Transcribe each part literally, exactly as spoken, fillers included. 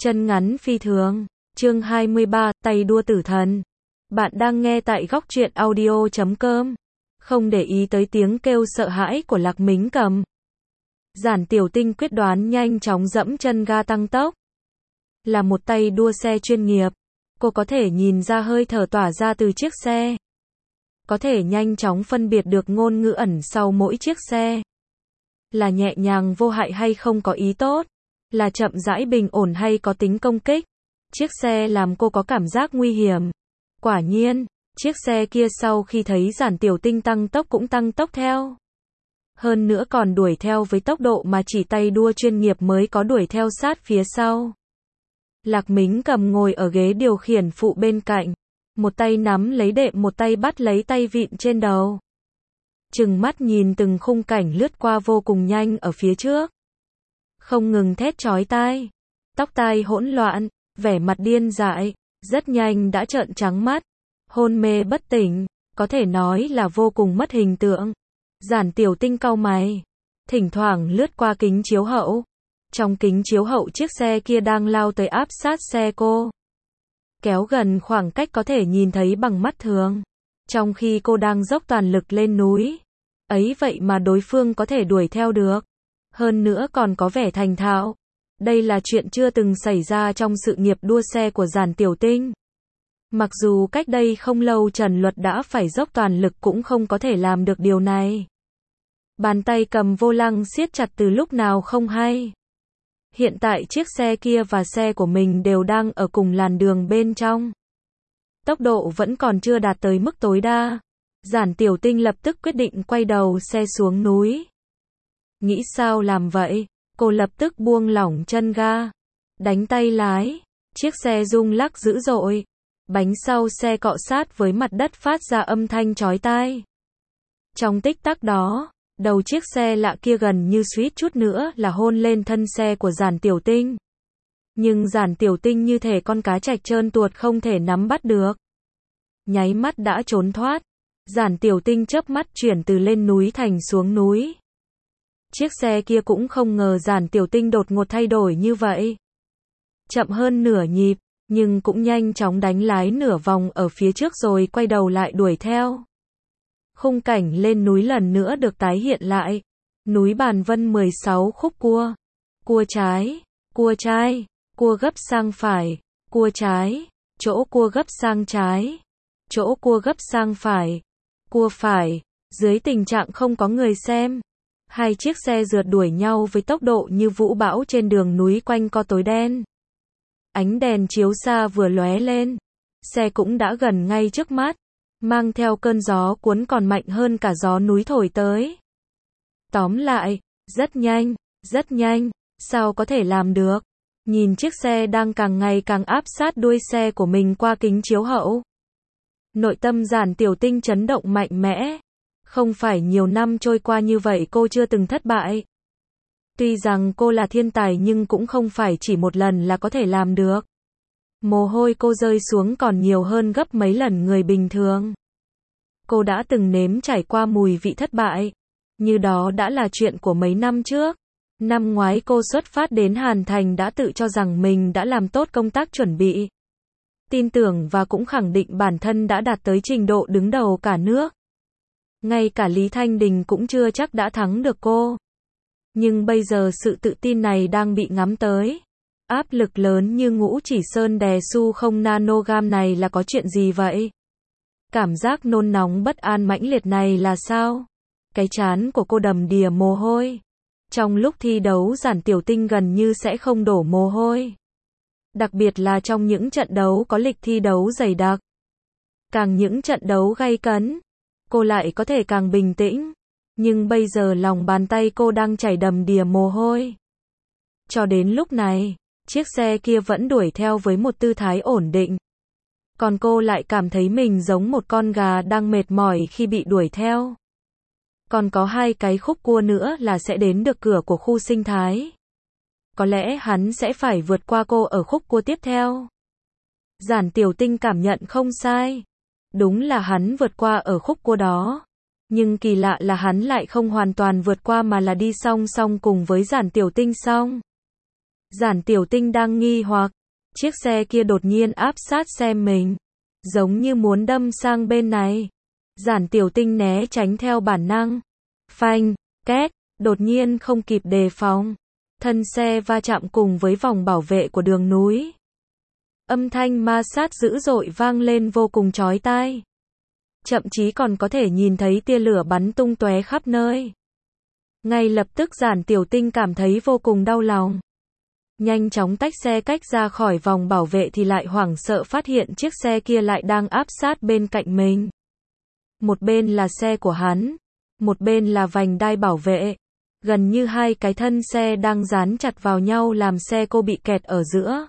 Chân ngắn phi thường. Chương hai mươi ba, tay đua tử thần. Bạn đang nghe tại góc truyện audio chấm com. Không để ý tới tiếng kêu sợ hãi của Lạc Mính Cầm. Giản Tiểu Tinh quyết đoán nhanh chóng dẫm chân ga tăng tốc. Là một tay đua xe chuyên nghiệp, cô có thể nhìn ra hơi thở tỏa ra từ chiếc xe. Có thể nhanh chóng phân biệt được ngôn ngữ ẩn sau mỗi chiếc xe. Là nhẹ nhàng vô hại hay không có ý tốt. Là chậm rãi bình ổn hay có tính công kích. Chiếc xe làm cô có cảm giác nguy hiểm. Quả nhiên, chiếc xe kia sau khi thấy Giản Tiểu Tinh tăng tốc cũng tăng tốc theo. Hơn nữa còn đuổi theo với tốc độ mà chỉ tay đua chuyên nghiệp mới có, đuổi theo sát phía sau. Lạc Mính Cầm ngồi ở ghế điều khiển phụ bên cạnh. Một tay nắm lấy đệm, một tay bắt lấy tay vịn trên đầu. Trừng mắt nhìn từng khung cảnh lướt qua vô cùng nhanh ở phía trước. Không ngừng thét chói tai. Tóc tai hỗn loạn, vẻ mặt điên dại, rất nhanh đã trợn trắng mắt. Hôn mê bất tỉnh, có thể nói là vô cùng mất hình tượng. Giản Tiểu Tinh cau mày, thỉnh thoảng lướt qua kính chiếu hậu. Trong kính chiếu hậu chiếc xe kia đang lao tới áp sát xe cô. Kéo gần khoảng cách có thể nhìn thấy bằng mắt thường. Trong khi cô đang dốc toàn lực lên núi. Ấy vậy mà đối phương có thể đuổi theo được. Hơn nữa còn có vẻ thành thạo. Đây là chuyện chưa từng xảy ra trong sự nghiệp đua xe của Giản Tiểu Tinh. Mặc dù cách đây không lâu Trần Luật đã phải dốc toàn lực cũng không có thể làm được điều này. Bàn tay cầm vô lăng siết chặt từ lúc nào không hay. Hiện tại chiếc xe kia và xe của mình đều đang ở cùng làn đường bên trong. Tốc độ vẫn còn chưa đạt tới mức tối đa. Giản Tiểu Tinh lập tức quyết định quay đầu xe xuống núi. Nghĩ sao làm vậy? Cô lập tức buông lỏng chân ga. Đánh tay lái. Chiếc xe rung lắc dữ dội. Bánh sau xe cọ sát với mặt đất phát ra âm thanh chói tai. Trong tích tắc đó, đầu chiếc xe lạ kia gần như suýt chút nữa là hôn lên thân xe của Giản Tiểu Tinh. Nhưng Giản Tiểu Tinh như thể con cá trạch trơn tuột không thể nắm bắt được. Nháy mắt đã trốn thoát. Giản Tiểu Tinh chớp mắt chuyển từ lên núi thành xuống núi. Chiếc xe kia cũng không ngờ Giản Tiểu Tinh đột ngột thay đổi như vậy. Chậm hơn nửa nhịp, nhưng cũng nhanh chóng đánh lái nửa vòng ở phía trước rồi quay đầu lại đuổi theo. Khung cảnh lên núi lần nữa được tái hiện lại. Núi Bàn Vân mười sáu khúc cua. Cua trái, cua trai, cua gấp sang phải, cua trái, chỗ cua gấp sang trái, chỗ cua gấp sang phải, cua phải. Dưới tình trạng không có người xem, hai chiếc xe rượt đuổi nhau với tốc độ như vũ bão trên đường núi quanh co tối đen. Ánh đèn chiếu xa vừa lóe lên, xe cũng đã gần ngay trước mắt, mang theo cơn gió cuốn còn mạnh hơn cả gió núi thổi tới. Tóm lại, rất nhanh, rất nhanh, sao có thể làm được? Nhìn chiếc xe đang càng ngày càng áp sát đuôi xe của mình qua kính chiếu hậu. Nội tâm Giản Tiểu Tinh chấn động mạnh mẽ. Không phải nhiều năm trôi qua như vậy cô chưa từng thất bại. Tuy rằng cô là thiên tài nhưng cũng không phải chỉ một lần là có thể làm được. Mồ hôi cô rơi xuống còn nhiều hơn gấp mấy lần người bình thường. Cô đã từng nếm trải qua mùi vị thất bại. Như đó đã là chuyện của mấy năm trước. Năm ngoái cô xuất phát đến Hàn Thành đã tự cho rằng mình đã làm tốt công tác chuẩn bị. Tin tưởng và cũng khẳng định bản thân đã đạt tới trình độ đứng đầu cả nước. Ngay cả Lý Thanh Đình cũng chưa chắc đã thắng được cô. Nhưng bây giờ sự tự tin này đang bị ngắm tới. Áp lực lớn như ngũ chỉ sơn đè su không nanogam này là có chuyện gì vậy? Cảm giác nôn nóng bất an mãnh liệt này là sao? Cái trán của cô đầm đìa mồ hôi. Trong lúc thi đấu Giản Tiểu Tinh gần như sẽ không đổ mồ hôi. Đặc biệt là trong những trận đấu có lịch thi đấu dày đặc. Càng những trận đấu gay cấn, cô lại có thể càng bình tĩnh. Nhưng bây giờ lòng bàn tay cô đang chảy đầm đìa mồ hôi. Cho đến lúc này, chiếc xe kia vẫn đuổi theo với một tư thái ổn định. Còn cô lại cảm thấy mình giống một con gà đang mệt mỏi khi bị đuổi theo. Còn có hai cái khúc cua nữa là sẽ đến được cửa của khu sinh thái. Có lẽ hắn sẽ phải vượt qua cô ở khúc cua tiếp theo. Giản Tiểu Tinh cảm nhận không sai. Đúng là hắn vượt qua ở khúc cua đó. Nhưng kỳ lạ là hắn lại không hoàn toàn vượt qua mà là đi song song cùng với Giản Tiểu Tinh xong. Giản Tiểu Tinh đang nghi hoặc, chiếc xe kia đột nhiên áp sát xe mình, giống như muốn đâm sang bên này. Giản Tiểu Tinh né tránh theo bản năng. Phanh, két, đột nhiên không kịp đề phòng. Thân xe va chạm cùng với vòng bảo vệ của đường núi. Âm thanh ma sát dữ dội vang lên vô cùng chói tai. Thậm chí còn có thể nhìn thấy tia lửa bắn tung tóe khắp nơi. Ngay lập tức Giản Tiểu Tinh cảm thấy vô cùng đau lòng. Nhanh chóng tách xe cách ra khỏi vòng bảo vệ thì lại hoảng sợ phát hiện chiếc xe kia lại đang áp sát bên cạnh mình. Một bên là xe của hắn, một bên là vành đai bảo vệ. Gần như hai cái thân xe đang dán chặt vào nhau làm xe cô bị kẹt ở giữa.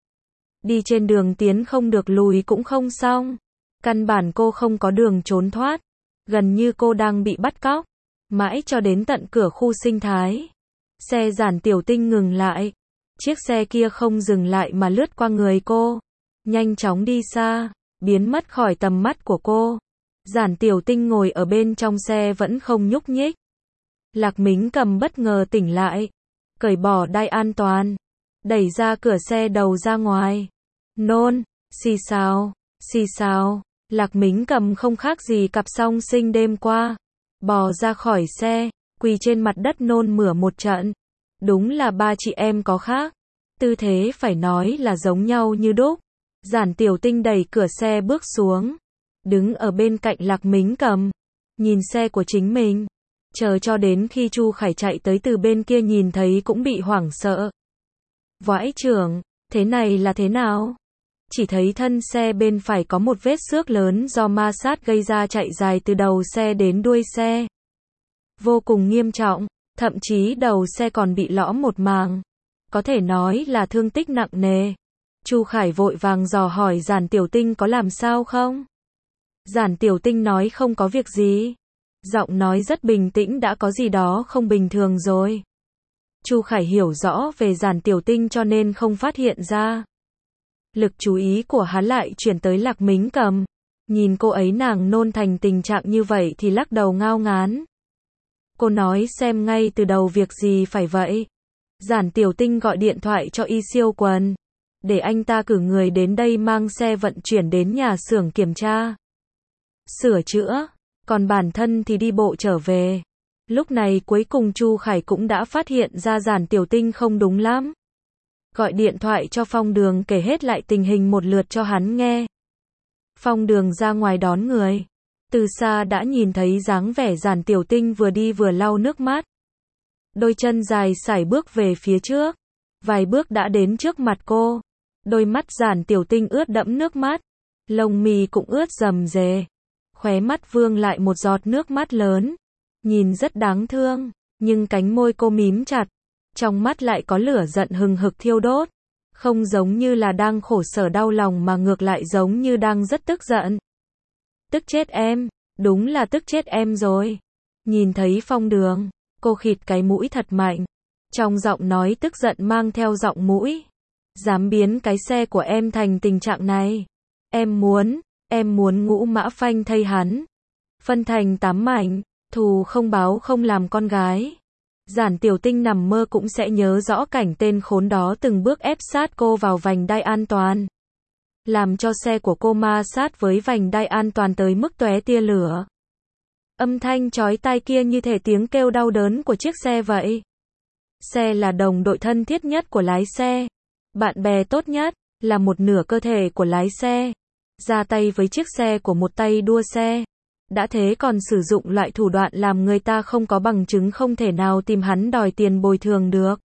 Đi trên đường tiến không được lùi cũng không xong. Căn bản cô không có đường trốn thoát. Gần như cô đang bị bắt cóc. Mãi cho đến tận cửa khu sinh thái. Xe Giản Tiểu Tinh ngừng lại. Chiếc xe kia không dừng lại mà lướt qua người cô. Nhanh chóng đi xa, biến mất khỏi tầm mắt của cô. Giản Tiểu Tinh ngồi ở bên trong xe vẫn không nhúc nhích. Lạc Mính Cầm bất ngờ tỉnh lại. Cởi bỏ đai an toàn. Đẩy ra cửa xe đầu ra ngoài. Nôn, xì xào, xì xào. Lạc Mính Cầm không khác gì cặp song sinh đêm qua. Bò ra khỏi xe, quỳ trên mặt đất nôn mửa một trận. Đúng là ba chị em có khác. Tư thế phải nói là giống nhau như đúc. Giản Tiểu Tinh đẩy cửa xe bước xuống. Đứng ở bên cạnh Lạc Mính Cầm. Nhìn xe của chính mình. Chờ cho đến khi Chu Khải chạy tới từ bên kia nhìn thấy cũng bị hoảng sợ. Vãi trưởng, thế này là thế nào? Chỉ thấy thân xe bên phải có một vết xước lớn do ma sát gây ra chạy dài từ đầu xe đến đuôi xe. Vô cùng nghiêm trọng, thậm chí đầu xe còn bị lõm một màng. Có thể nói là thương tích nặng nề. Chu Khải vội vàng dò hỏi Giản Tiểu Tinh có làm sao không? Giản Tiểu Tinh nói không có việc gì. Giọng nói rất bình tĩnh, đã có gì đó không bình thường rồi. Chu Khải hiểu rõ về Giản Tiểu Tinh cho nên không phát hiện ra. Lực chú ý của hắn lại chuyển tới Lạc Mính Cầm. Nhìn cô ấy nàng nôn thành tình trạng như vậy thì lắc đầu ngao ngán. Cô nói xem ngay từ đầu việc gì phải vậy. Giản Tiểu Tinh gọi điện thoại cho Y Siêu Quần. Để anh ta cử người đến đây mang xe vận chuyển đến nhà xưởng kiểm tra. Sửa chữa. Còn bản thân thì đi bộ trở về. Lúc này cuối cùng Chu Khải cũng đã phát hiện ra Giản Tiểu Tinh không đúng lắm. Gọi điện thoại cho Phong Đường kể hết lại tình hình một lượt cho hắn nghe. Phong Đường ra ngoài đón người. Từ xa đã nhìn thấy dáng vẻ Giản Tiểu Tinh vừa đi vừa lau nước mắt. Đôi chân dài sải bước về phía trước. Vài bước đã đến trước mặt cô. Đôi mắt Giản Tiểu Tinh ướt đẫm nước mắt. Lông mi cũng ướt rầm rề. Khóe mắt vương lại một giọt nước mắt lớn. Nhìn rất đáng thương. Nhưng cánh môi cô mím chặt. Trong mắt lại có lửa giận hừng hực thiêu đốt. Không giống như là đang khổ sở đau lòng mà ngược lại giống như đang rất tức giận. Tức chết em. Đúng là tức chết em rồi. Nhìn thấy Phong Đường. Cô khịt cái mũi thật mạnh. Trong giọng nói tức giận mang theo giọng mũi. Dám biến cái xe của em thành tình trạng này. Em muốn, em muốn ngũ mã phanh thây hắn. Phân thành tám mảnh, thù không báo không làm con gái. Giản Tiểu Tinh nằm mơ cũng sẽ nhớ rõ cảnh tên khốn đó từng bước ép sát cô vào vành đai an toàn. Làm cho xe của cô ma sát với vành đai an toàn tới mức tóe tia lửa. Âm thanh chói tai kia như thể tiếng kêu đau đớn của chiếc xe vậy. Xe là đồng đội thân thiết nhất của lái xe. Bạn bè tốt nhất, là một nửa cơ thể của lái xe. Ra tay với chiếc xe của một tay đua xe. Đã thế còn sử dụng loại thủ đoạn làm người ta không có bằng chứng không thể nào tìm hắn đòi tiền bồi thường được.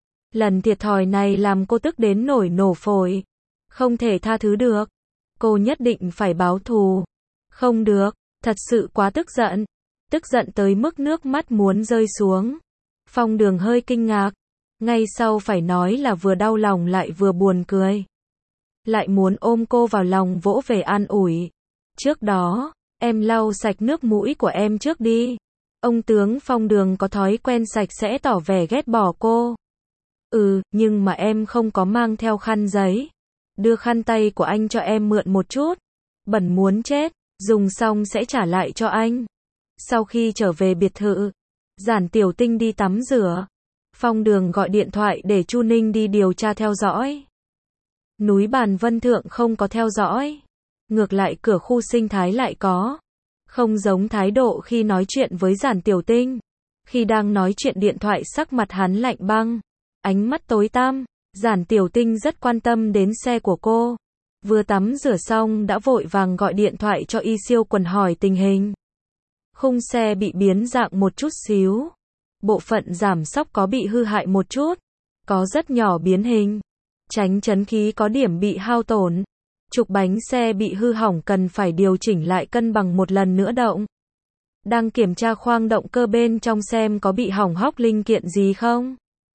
Lần thiệt thòi này làm cô tức đến nổi nổ phổi. Không thể tha thứ được. Cô nhất định phải báo thù. Không được, thật sự quá tức giận. Tức giận tới mức nước mắt muốn rơi xuống. Phong Đường hơi kinh ngạc. Ngay sau phải nói là vừa đau lòng lại vừa buồn cười. Lại muốn ôm cô vào lòng vỗ về an ủi. Trước đó, em lau sạch nước mũi của em trước đi. Ông tướng Phong Đường có thói quen sạch sẽ tỏ vẻ ghét bỏ cô. Ừ, nhưng mà em không có mang theo khăn giấy. Đưa khăn tay của anh cho em mượn một chút. Bẩn muốn chết, dùng xong sẽ trả lại cho anh. Sau khi trở về biệt thự, Giản Tiểu Tinh đi tắm rửa. Phong Đường gọi điện thoại để Chu Ninh đi điều tra theo dõi. Núi Bàn Vân Thượng không có theo dõi. Ngược lại cửa khu sinh thái lại có. Không giống thái độ khi nói chuyện với Giản Tiểu Tinh. Khi đang nói chuyện điện thoại sắc mặt hắn lạnh băng. Ánh mắt tối tăm. Giản Tiểu Tinh rất quan tâm đến xe của cô. Vừa tắm rửa xong đã vội vàng gọi điện thoại cho Y Siêu Quần hỏi tình hình. Khung xe bị biến dạng một chút xíu. Bộ phận giảm xóc có bị hư hại một chút. Có rất nhỏ biến hình. Tránh chấn khí có điểm bị hao tổn. Trục bánh xe bị hư hỏng cần phải điều chỉnh lại cân bằng một lần nữa động. Đang kiểm tra khoang động cơ bên trong xem có bị hỏng hóc linh kiện gì không.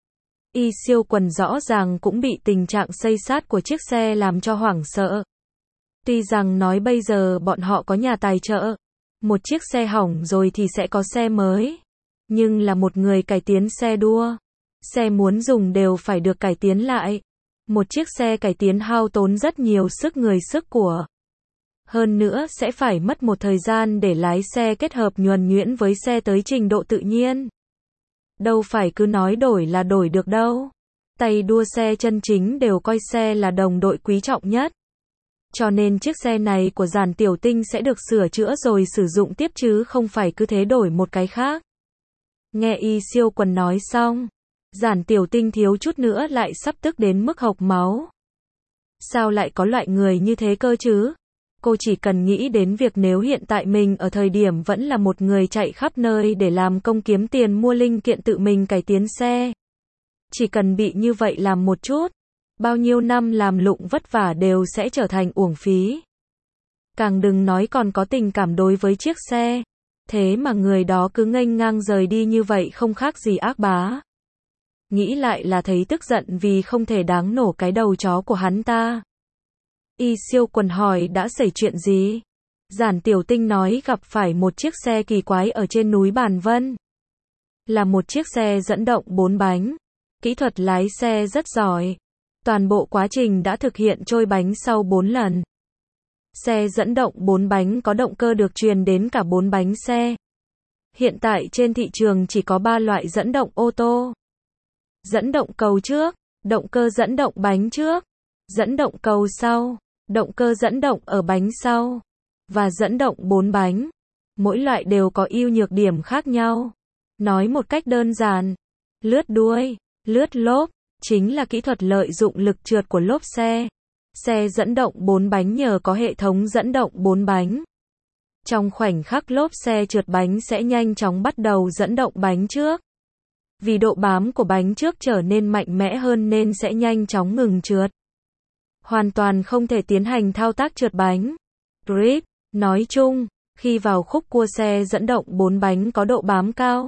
Y Siêu Quần rõ ràng cũng bị tình trạng xây xát của chiếc xe làm cho hoảng sợ. Tuy rằng nói bây giờ bọn họ có nhà tài trợ. Một chiếc xe hỏng rồi thì sẽ có xe mới. Nhưng là một người cải tiến xe đua. Xe muốn dùng đều phải được cải tiến lại. Một chiếc xe cải tiến hao tốn rất nhiều sức người sức của. Hơn nữa sẽ phải mất một thời gian để lái xe kết hợp nhuần nhuyễn với xe tới trình độ tự nhiên. Đâu phải cứ nói đổi là đổi được đâu. Tay đua xe chân chính đều coi xe là đồng đội quý trọng nhất. Cho nên chiếc xe này của Giản Tiểu Tinh sẽ được sửa chữa rồi sử dụng tiếp chứ không phải cứ thế đổi một cái khác. Nghe Y Siêu Quần nói xong, Giản Tiểu Tinh thiếu chút nữa lại sắp tức đến mức hộc máu. Sao lại có loại người như thế cơ chứ? Cô chỉ cần nghĩ đến việc nếu hiện tại mình ở thời điểm vẫn là một người chạy khắp nơi để làm công kiếm tiền mua linh kiện tự mình cải tiến xe. Chỉ cần bị như vậy làm một chút, bao nhiêu năm làm lụng vất vả đều sẽ trở thành uổng phí. Càng đừng nói còn có tình cảm đối với chiếc xe. Thế mà người đó cứ nghênh ngang rời đi như vậy không khác gì ác bá. Nghĩ lại là thấy tức giận vì không thể đáng nổ cái đầu chó của hắn ta. Y Siêu Quần hỏi đã xảy chuyện gì? Giản Tiểu Tinh nói gặp phải một chiếc xe kỳ quái ở trên núi Bàn Vân. Là một chiếc xe dẫn động bốn bánh. Kỹ thuật lái xe rất giỏi. Toàn bộ quá trình đã thực hiện trôi bánh sau bốn lần. Xe dẫn động bốn bánh có động cơ được truyền đến cả bốn bánh xe. Hiện tại trên thị trường chỉ có ba loại dẫn động ô tô. Dẫn động cầu trước, động cơ dẫn động bánh trước, dẫn động cầu sau, động cơ dẫn động ở bánh sau, và dẫn động bốn bánh. Mỗi loại đều có ưu nhược điểm khác nhau. Nói một cách đơn giản, lướt đuôi, lướt lốp, chính là kỹ thuật lợi dụng lực trượt của lốp xe. Xe dẫn động bốn bánh nhờ có hệ thống dẫn động bốn bánh. Trong khoảnh khắc lốp xe trượt bánh sẽ nhanh chóng bắt đầu dẫn động bánh trước. Vì độ bám của bánh trước trở nên mạnh mẽ hơn nên sẽ nhanh chóng ngừng trượt. Hoàn toàn không thể tiến hành thao tác trượt bánh. Grip, nói chung, khi vào khúc cua xe dẫn động bốn bánh có độ bám cao.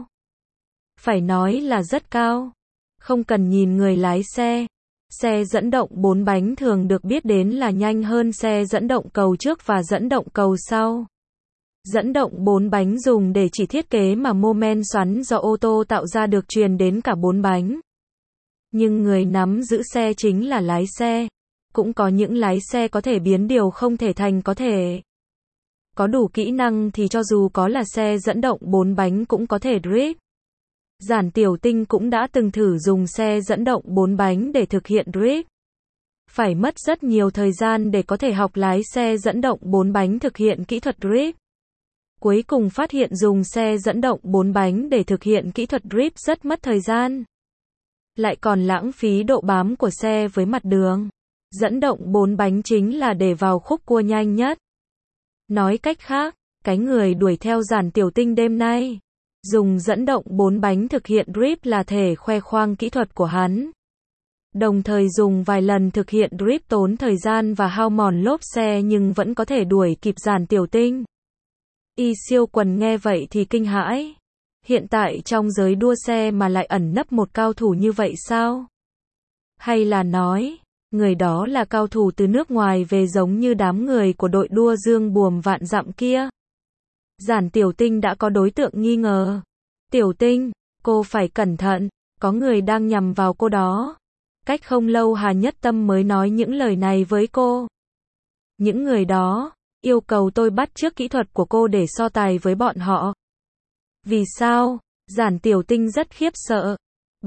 Phải nói là rất cao. Không cần nhìn người lái xe. Xe dẫn động bốn bánh thường được biết đến là nhanh hơn xe dẫn động cầu trước và dẫn động cầu sau. Dẫn động bốn bánh dùng để chỉ thiết kế mà mô men xoắn do ô tô tạo ra được truyền đến cả bốn bánh. Nhưng người nắm giữ xe chính là lái xe. Cũng có những lái xe có thể biến điều không thể thành có thể. Có đủ kỹ năng thì cho dù có là xe dẫn động bốn bánh cũng có thể drift. Giản Tiểu Tinh cũng đã từng thử dùng xe dẫn động bốn bánh để thực hiện drift. Phải mất rất nhiều thời gian để có thể học lái xe dẫn động bốn bánh thực hiện kỹ thuật drift. Cuối cùng phát hiện dùng xe dẫn động bốn bánh để thực hiện kỹ thuật drift rất mất thời gian. Lại còn lãng phí độ bám của xe với mặt đường. Dẫn động bốn bánh chính là để vào khúc cua nhanh nhất. Nói cách khác, cái người đuổi theo Giản Tiểu Tinh đêm nay, dùng dẫn động bốn bánh thực hiện drift là thể khoe khoang kỹ thuật của hắn. Đồng thời dùng vài lần thực hiện drift tốn thời gian và hao mòn lốp xe nhưng vẫn có thể đuổi kịp Giản Tiểu Tinh. Y Siêu Quần nghe vậy thì kinh hãi. Hiện tại trong giới đua xe mà lại ẩn nấp một cao thủ như vậy sao? Hay là nói, người đó là cao thủ từ nước ngoài về giống như đám người của đội đua Dương Buồm Vạn Dặm kia? Giản Tiểu Tinh đã có đối tượng nghi ngờ. Tiểu Tinh, cô phải cẩn thận, có người đang nhằm vào cô đó. Cách không lâu Hà Nhất Tâm mới nói những lời này với cô. Những người đó yêu cầu tôi bắt chước kỹ thuật của cô để so tài với bọn họ. Vì sao? Giản Tiểu Tinh rất khiếp sợ.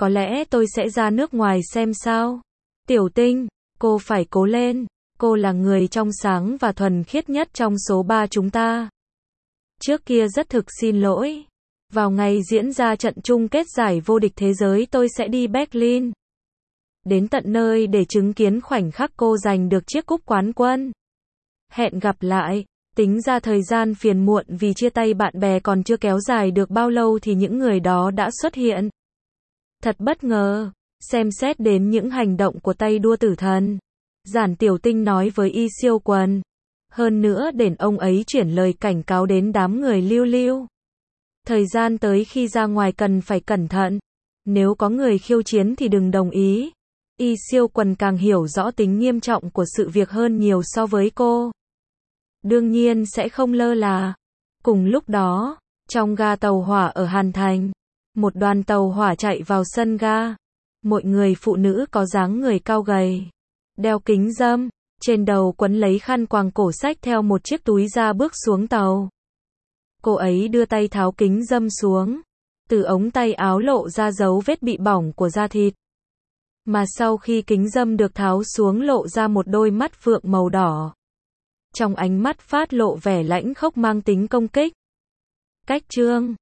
có lẽ tôi sẽ ra nước ngoài xem sao. Tiểu Tinh, cô phải cố lên, cô là người trong sáng và thuần khiết nhất trong số ba chúng ta. Trước kia rất thực xin lỗi. Vào ngày diễn ra trận chung kết giải vô địch thế giới tôi sẽ đi Berlin. Đến tận nơi để chứng kiến khoảnh khắc cô giành được chiếc cúp quán quân. Hẹn gặp lại. Tính ra thời gian phiền muộn vì chia tay bạn bè còn chưa kéo dài được bao lâu thì những người đó đã xuất hiện. Thật bất ngờ. Xem xét đến những hành động của tay đua tử thần. Giản Tiểu Tinh nói với Y Siêu Quần. Hơn nữa để ông ấy chuyển lời cảnh cáo đến đám người lưu lưu. Thời gian tới khi ra ngoài cần phải cẩn thận. Nếu có người khiêu chiến thì đừng đồng ý. Y Siêu Quần càng hiểu rõ tính nghiêm trọng của sự việc hơn nhiều so với cô. Đương nhiên sẽ không lơ là. Cùng lúc đó, trong ga tàu hỏa ở Hàn Thành, một đoàn tàu hỏa chạy vào sân ga. Một người phụ nữ có dáng người cao gầy, đeo kính râm, trên đầu quấn lấy khăn quàng cổ xách theo một chiếc túi da bước xuống tàu. Cô ấy đưa tay tháo kính râm xuống. Từ ống tay áo lộ ra dấu vết bị bỏng của da thịt. Mà sau khi kính râm được tháo xuống lộ ra một đôi mắt phượng màu đỏ. Trong ánh mắt phát lộ vẻ lãnh khốc mang tính công kích. Cách chương